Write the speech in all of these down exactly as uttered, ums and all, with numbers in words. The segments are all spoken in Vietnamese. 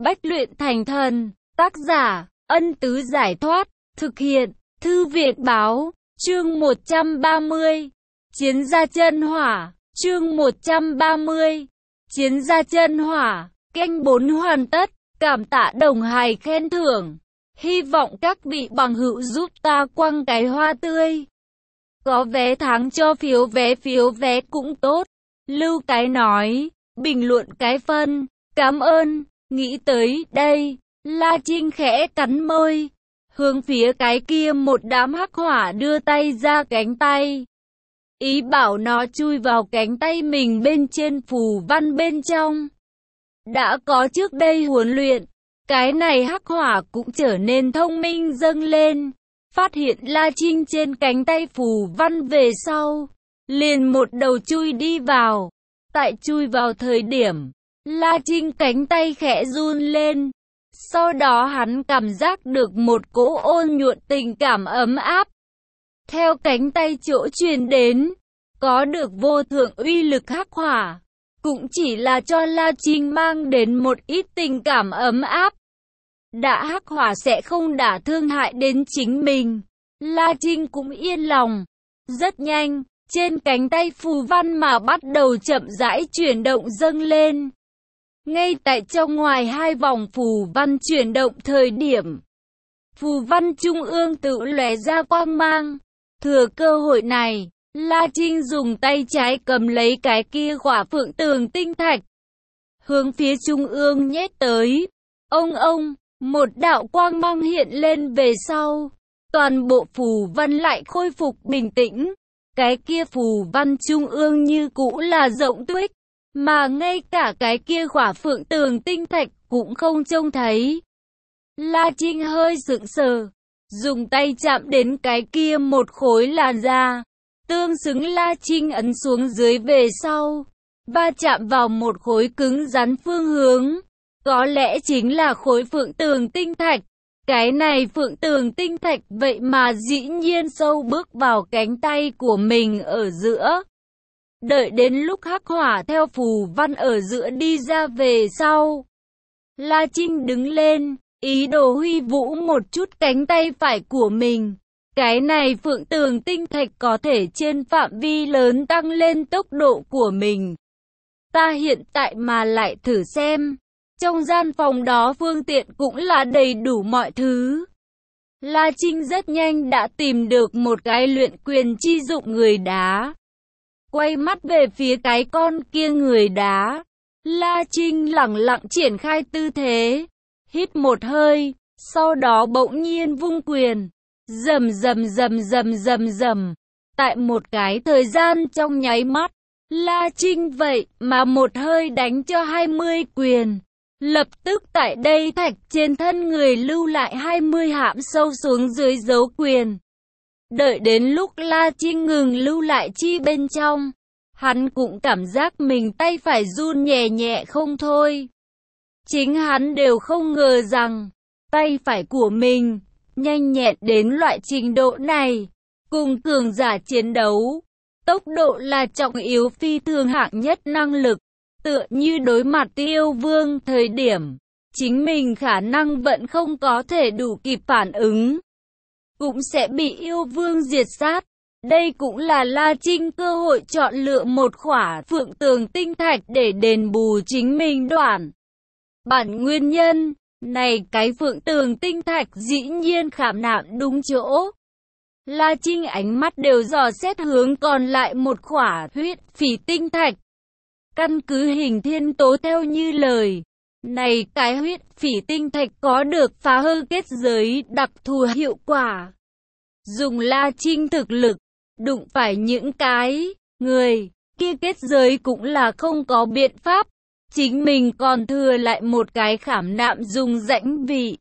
Bách luyện thành thần. Tác giả, Ân Tứ Giải Thoát. Thực hiện, Thư Việt Báo. Chương một trăm ba mươi. Chiến gia chân hỏa. Chương một trăm ba mươi. Chiến gia chân hỏa. Canh bốn hoàn tất. Cảm tạ đồng hài khen thưởng. Hy vọng các vị bằng hữu giúp ta quăng cái hoa tươi. Có vé tháng cho phiếu vé phiếu vé cũng tốt. Lưu cái nói, bình luận cái phân. Cảm ơn. Nghĩ tới đây, La Trinh khẽ cắn môi. Hướng phía cái kia một đám hắc hỏa đưa tay ra cánh tay. Ý bảo nó chui vào cánh tay mình bên trên phù văn bên trong. Đã có trước đây huấn luyện, cái này hắc hỏa cũng trở nên thông minh dâng lên. Phát hiện La Trinh trên cánh tay phù văn về sau, liền một đầu chui đi vào. Tại chui vào thời điểm, La Trinh cánh tay khẽ run lên. Sau đó hắn cảm giác được một cỗ ôn nhuận tình cảm ấm áp. Theo cánh tay chỗ truyền đến, có được vô thượng uy lực hắc hỏa. Cũng chỉ là cho La Trinh mang đến một ít tình cảm ấm áp. Đã hắc hỏa sẽ không đả thương hại đến chính mình. La Trinh cũng yên lòng. Rất nhanh, trên cánh tay phù văn mà bắt đầu chậm rãi chuyển động dâng lên. Ngay tại trong ngoài hai vòng phù văn chuyển động thời điểm, phù văn trung ương tự lóe ra quang mang. Thừa cơ hội này, La Trinh dùng tay trái cầm lấy cái kia quả phượng tường tinh thạch, hướng phía trung ương nhét tới. Ông ông, một đạo quang mang hiện lên về sau, toàn bộ phù văn lại khôi phục bình tĩnh. Cái kia phù văn trung ương như cũ là rộng tuếch, mà ngay cả cái kia quả phượng tường tinh thạch cũng không trông thấy. La Trinh hơi sững sờ, dùng tay chạm đến cái kia một khối làn da. Tương xứng La Trinh ấn xuống dưới về sau, va chạm vào một khối cứng rắn phương hướng. Có lẽ chính là khối phượng tường tinh thạch. Cái này phượng tường tinh thạch vậy mà dĩ nhiên sâu bước vào cánh tay của mình ở giữa. Đợi đến lúc hắc hỏa theo phù văn ở giữa đi ra về sau, La Trinh đứng lên, ý đồ huy vũ một chút cánh tay phải của mình. Cái này phượng tường tinh thạch có thể trên phạm vi lớn tăng lên tốc độ của mình. Ta hiện tại mà lại thử xem. Trong gian phòng đó phương tiện cũng là đầy đủ mọi thứ. La Trinh rất nhanh đã tìm được một cái luyện quyền chi dụng người đá. Quay mắt về phía cái con kia người đá, La Trinh lẳng lặng triển khai tư thế, hít một hơi, sau đó bỗng nhiên vung quyền, rầm rầm rầm rầm rầm rầm. Tại một cái thời gian trong nháy mắt, La Trinh vậy mà một hơi đánh cho hai mươi quyền. Lập tức tại đây thạch trên thân người lưu lại hai mươi hãm sâu xuống dưới dấu quyền. Đợi đến lúc La Trinh ngừng lưu lại chi bên trong, hắn cũng cảm giác mình tay phải run nhẹ nhẹ không thôi. Chính hắn đều không ngờ rằng, tay phải của mình, nhanh nhẹn đến loại trình độ này. Cùng cường giả chiến đấu, tốc độ là trọng yếu phi thường hạng nhất năng lực. Tựa như đối mặt yêu vương thời điểm, chính mình khả năng vẫn không có thể đủ kịp phản ứng, cũng sẽ bị yêu vương diệt sát. Đây cũng là La Trinh cơ hội chọn lựa một khỏa phượng tường tinh thạch để đền bù chính mình đoạn. Bản nguyên nhân, này cái phượng tường tinh thạch dĩ nhiên khảm nạm đúng chỗ. La Trinh ánh mắt đều dò xét hướng còn lại một khỏa huyết phỉ tinh thạch. Căn cứ hình thiên tố theo như lời, này cái huyết phỉ tinh thạch có được phá hư kết giới đặc thù hiệu quả. Dùng La Trinh thực lực, đụng phải những cái người kia kết giới cũng là không có biện pháp. Chính mình còn thừa lại một cái khảm nạm dùng rãnh vị.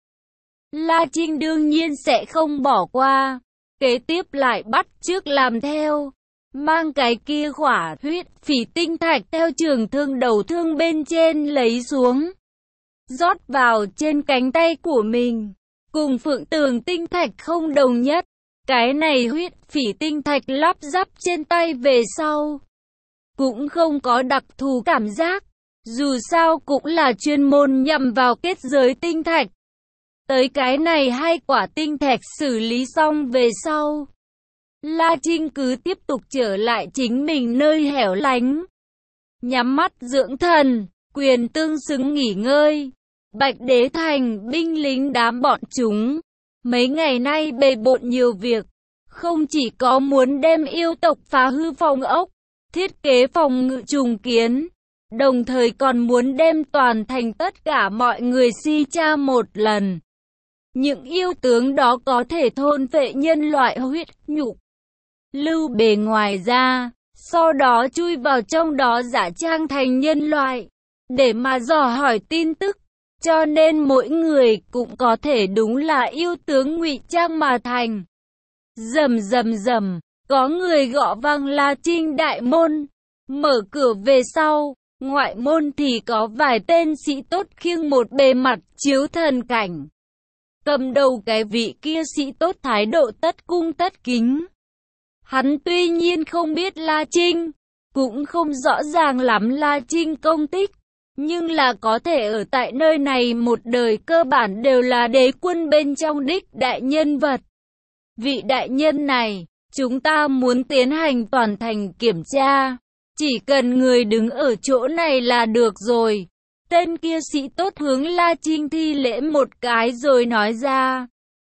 La Trinh đương nhiên sẽ không bỏ qua. Kế tiếp lại bắt chước làm theo. Mang cái kia khỏa huyết phỉ tinh thạch theo trường thương đầu thương bên trên lấy xuống, rót vào trên cánh tay của mình. Cùng phượng tường tinh thạch không đồng nhất. Cái này huyết phỉ tinh thạch lắp ráp trên tay về sau, cũng không có đặc thù cảm giác. Dù sao cũng là chuyên môn nhằm vào kết giới tinh thạch. Tới cái này hai quả tinh thạch xử lý xong về sau, La Trinh cứ tiếp tục trở lại chính mình nơi hẻo lánh. Nhắm mắt dưỡng thần, quyền tương xứng nghỉ ngơi. Bạch Đế Thành, binh lính đám bọn chúng. Mấy ngày nay bề bộn nhiều việc. Không chỉ có muốn đem yêu tộc phá hư phòng ốc, thiết kế phòng ngự trùng kiến, đồng thời còn muốn đem toàn thành tất cả mọi người si tra một lần. Những yêu tướng đó có thể thôn phệ nhân loại huyết nhục, lưu bề ngoài ra, sau đó chui vào trong đó giả trang thành nhân loại, để mà dò hỏi tin tức. Cho nên mỗi người cũng có thể đúng là yêu tướng ngụy trang mà thành. Rầm rầm rầm, có người gõ vang La Trinh đại môn, mở cửa về sau, ngoại môn thì có vài tên sĩ tốt khiêng một bề mặt chiếu thần cảnh. Cầm đầu cái vị kia sĩ tốt thái độ tất cung tất kính. Hắn tuy nhiên không biết La Trinh, cũng không rõ ràng lắm La Trinh công tích, nhưng là có thể ở tại nơi này một đời cơ bản đều là đế quân bên trong đích đại nhân vật. Vị đại nhân này, chúng ta muốn tiến hành toàn thành kiểm tra, chỉ cần người đứng ở chỗ này là được rồi. Tên kia sĩ tốt hướng La Trinh thi lễ một cái rồi nói ra.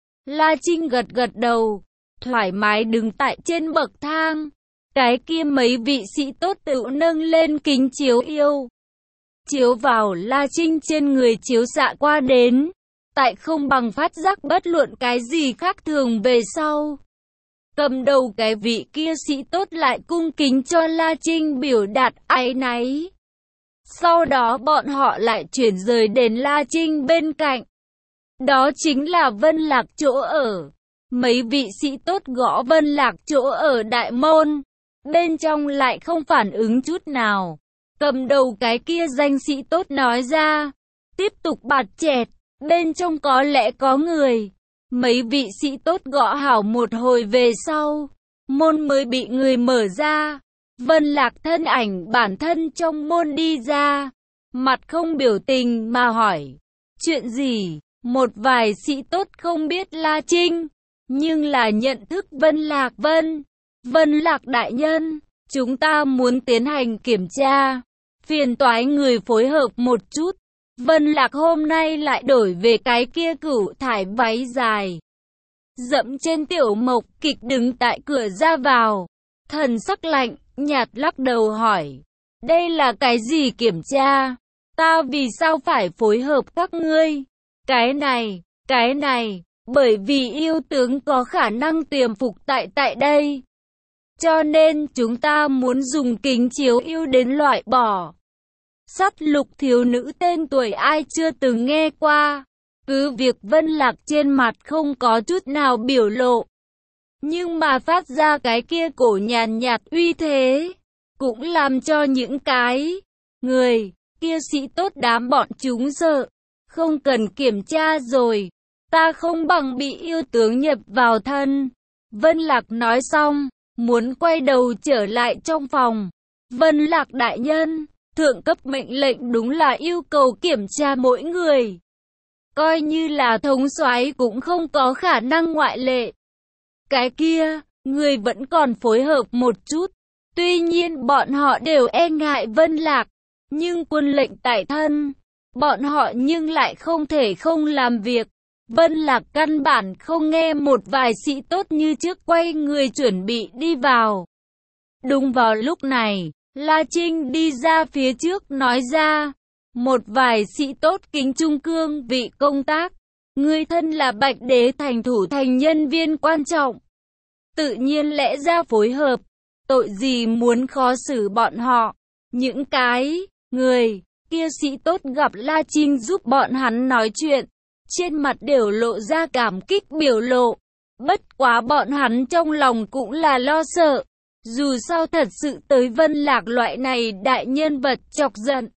La Trinh gật gật đầu, thoải mái đứng tại trên bậc thang. Cái kia mấy vị sĩ tốt tự nâng lên kính chiếu yêu, chiếu vào La Trinh trên người chiếu xạ qua đến, tại không bằng phát giác bất luận cái gì khác thường về sau. Cầm đầu cái vị kia sĩ tốt lại cung kính cho La Trinh biểu đạt áy náy. Sau đó bọn họ lại chuyển rời đến La Trinh bên cạnh. Đó chính là Vân Lạc chỗ ở. Mấy vị sĩ tốt gõ Vân Lạc chỗ ở đại môn, bên trong lại không phản ứng chút nào. Cầm đầu cái kia danh sĩ tốt nói ra, tiếp tục bạt chẹt, bên trong có lẽ có người. Mấy vị sĩ tốt gõ hảo một hồi về sau, môn mới bị người mở ra. Vân Lạc thân ảnh bản thân trong môn đi ra, mặt không biểu tình mà hỏi, chuyện gì? Một vài sĩ tốt không biết La Trinh, nhưng là nhận thức Vân Lạc. Vân, Vân Lạc đại nhân, chúng ta muốn tiến hành kiểm tra, phiền toái người phối hợp một chút. Vân Lạc hôm nay lại đổi về cái kia cửu thải váy dài, dẫm trên tiểu mộc kịch đứng tại cửa ra vào, thần sắc lạnh, nhạt lắc đầu hỏi, đây là cái gì kiểm tra? Ta vì sao phải phối hợp các ngươi? Cái này, cái này, bởi vì yêu tướng có khả năng tiềm phục tại tại đây. Cho nên chúng ta muốn dùng kính chiếu yêu đến loại bỏ. Sắt lục thiếu nữ tên tuổi ai chưa từng nghe qua. Cứ việc Vân Lạc trên mặt không có chút nào biểu lộ, nhưng mà phát ra cái kia cổ nhàn nhạt uy thế, cũng làm cho những cái người kia sĩ tốt đám bọn chúng sợ. Không cần kiểm tra rồi, ta không bằng bị yêu tướng nhập vào thân. Vân Lạc nói xong, muốn quay đầu trở lại trong phòng. Vân Lạc đại nhân, thượng cấp mệnh lệnh đúng là yêu cầu kiểm tra mỗi người. Coi như là thống soái cũng không có khả năng ngoại lệ. Cái kia, người vẫn còn phối hợp một chút. Tuy nhiên bọn họ đều e ngại Vân Lạc, nhưng quân lệnh tại thân, bọn họ nhưng lại không thể không làm việc. Vân Lạc căn bản không nghe một vài sĩ tốt như trước quay người chuẩn bị đi vào. Đúng vào lúc này, La Trinh đi ra phía trước nói ra, một vài sĩ tốt kính trung cương vị công tác, người thân là Bạch Đế thành thủ thành nhân viên quan trọng, tự nhiên lẽ ra phối hợp, tội gì muốn khó xử bọn họ. Những cái người kia sĩ tốt gặp La Trinh giúp bọn hắn nói chuyện, trên mặt đều lộ ra cảm kích biểu lộ. Bất quá bọn hắn trong lòng cũng là lo sợ, dù sao thật sự tới Vân Lạc loại này đại nhân vật chọc giận,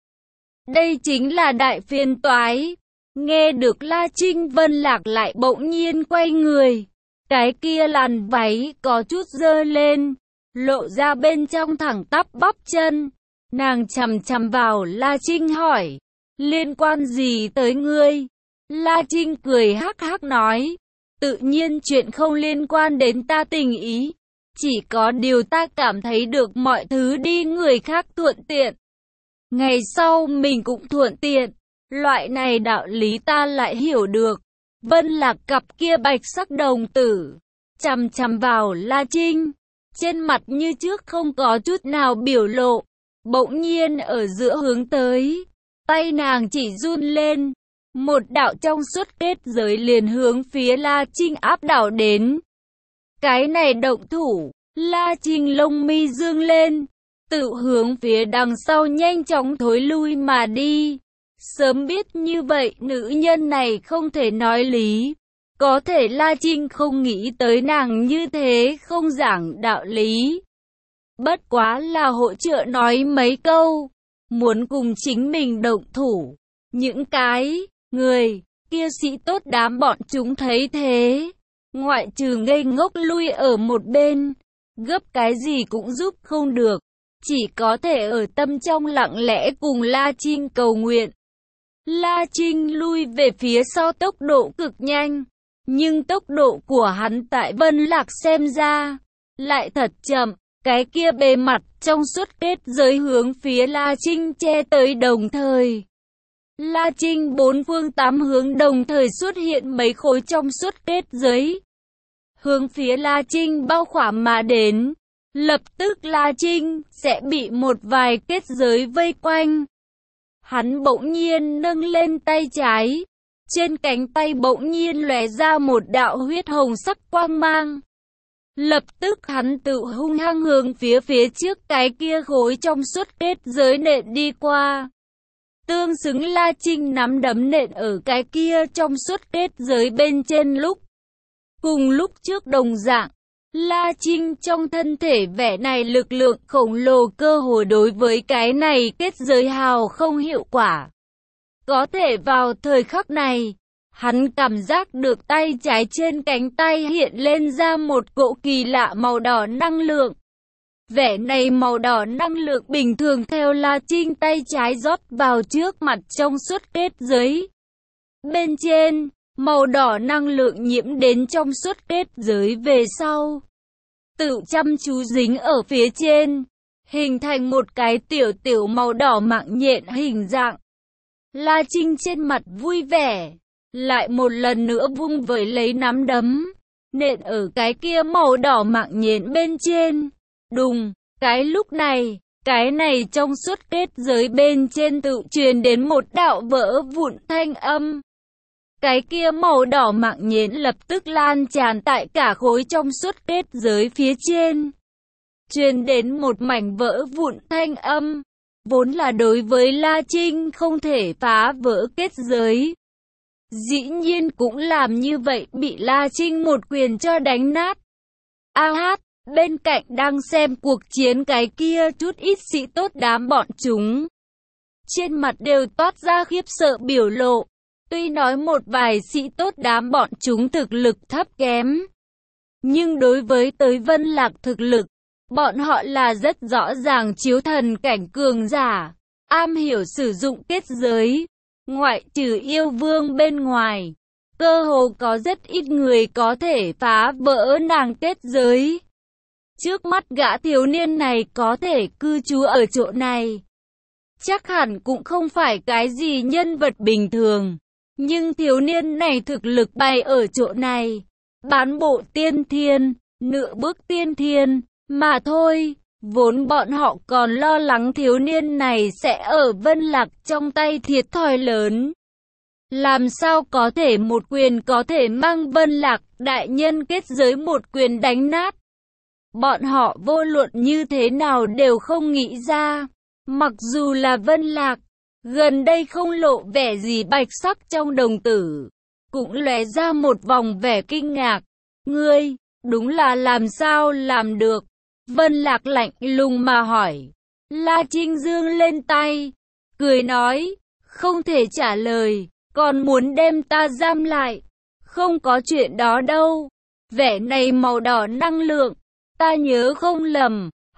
đây chính là đại phiền toái. Nghe được La Trinh, Vân Lạc lại bỗng nhiên quay người, cái kia làn váy có chút dơ lên, lộ ra bên trong thẳng tắp bắp chân, Nàng chằm chằm vào La Trinh hỏi, liên quan gì tới ngươi? La Trinh cười hắc hắc nói, tự nhiên chuyện không liên quan đến ta tình ý. Chỉ có điều ta cảm thấy được mọi thứ đi người khác thuận tiện. Ngày sau mình cũng thuận tiện. Loại này đạo lý ta lại hiểu được. Vân Lạc cặp kia bạch sắc đồng tử chằm chằm vào La Trinh, trên mặt như trước không có chút nào biểu lộ. Bỗng nhiên ở giữa hướng tới, tay nàng chỉ run lên, một đạo trong suốt kết giới liền hướng phía La Trinh áp đảo đến. Cái này động thủ, La Trinh lông mi dương lên, tự hướng phía đằng sau nhanh chóng thối lui mà đi. Sớm biết như vậy nữ nhân này không thể nói lý. Có thể La Trinh không nghĩ tới nàng như thế không giảng đạo lý. Bất quá là hỗ trợ nói mấy câu, muốn cùng chính mình động thủ. Những cái người kia sĩ tốt đám bọn chúng thấy thế, ngoại trừ ngây ngốc lui ở một bên, gấp cái gì cũng giúp không được, chỉ có thể ở tâm trong lặng lẽ cùng La Trinh cầu nguyện. La Trinh lui về phía sau tốc độ cực nhanh, nhưng tốc độ của hắn tại Vân Lạc xem ra lại thật chậm. Cái kia bề mặt trong suốt kết giới hướng phía La Trinh che tới đồng thời. La Trinh bốn phương tám hướng đồng thời xuất hiện mấy khối trong suốt kết giới, hướng phía La Trinh bao khỏa mà đến. Lập tức La Trinh sẽ bị một vài kết giới vây quanh. Hắn bỗng nhiên nâng lên tay trái, trên cánh tay bỗng nhiên lóe ra một đạo huyết hồng sắc quang mang. Lập tức hắn tự hung hăng hướng phía phía trước cái kia khối trong suốt kết giới nện đi qua. Tương xứng La Trinh nắm đấm nện ở cái kia trong suốt kết giới bên trên lúc. Cùng lúc trước đồng dạng, La Trinh trong thân thể vẻ này lực lượng khổng lồ cơ hồ đối với cái này kết giới hào không hiệu quả. Có thể vào thời khắc này, hắn cảm giác được tay trái trên cánh tay hiện lên ra một cỗ kỳ lạ màu đỏ năng lượng. Vẻ này màu đỏ năng lượng bình thường theo La Trinh tay trái rót vào trước mặt trong suốt kết giới. Bên trên, màu đỏ năng lượng nhiễm đến trong suốt kết giới về sau, tự chăm chú dính ở phía trên, hình thành một cái tiểu tiểu màu đỏ mạng nhện hình dạng. La Trinh trên mặt vui vẻ, lại một lần nữa vung vẩy lấy nắm đấm, nện ở cái kia màu đỏ mạng nhện bên trên. Đùng, cái lúc này, cái này trong suốt kết giới bên trên tự truyền đến một đạo vỡ vụn thanh âm. Cái kia màu đỏ mạng nhện lập tức lan tràn tại cả khối trong suốt kết giới phía trên, truyền đến một mảnh vỡ vụn thanh âm. Vốn là đối với La Trinh không thể phá vỡ kết giới, dĩ nhiên cũng làm như vậy, bị La Trinh một quyền cho đánh nát. A hát, bên cạnh đang xem cuộc chiến cái kia chút ít sĩ tốt đám bọn chúng, trên mặt đều toát ra khiếp sợ biểu lộ. Tuy nói một vài sĩ tốt đám bọn chúng thực lực thấp kém, nhưng đối với tới Vân Lạc thực lực, bọn họ là rất rõ ràng chiếu thần cảnh cường giả, am hiểu sử dụng kết giới. Ngoại trừ yêu vương bên ngoài, cơ hồ có rất ít người có thể phá vỡ nàng kết giới. Trước mắt gã thiếu niên này có thể cư trú ở chỗ này, chắc hẳn cũng không phải cái gì nhân vật bình thường. Nhưng thiếu niên này thực lực bày ở chỗ này, bán bộ tiên thiên, nửa bước tiên thiên, mà thôi. Vốn bọn họ còn lo lắng thiếu niên này sẽ ở Vân Lạc trong tay thiệt thòi lớn. Làm sao có thể một quyền có thể mang Vân Lạc đại nhân kết giới một quyền đánh nát. Bọn họ vô luận như thế nào đều không nghĩ ra. Mặc dù là Vân Lạc, gần đây không lộ vẻ gì bạch sắc trong đồng tử, cũng lóe ra một vòng vẻ kinh ngạc. Ngươi, đúng là làm sao làm được? Vân Lạc lạnh lùng mà hỏi. La Trinh dương lên tay, cười nói, không thể trả lời, còn muốn đem ta giam lại. Không có chuyện đó đâu. Vẻ này màu đỏ năng lượng, ta nhớ không lầm,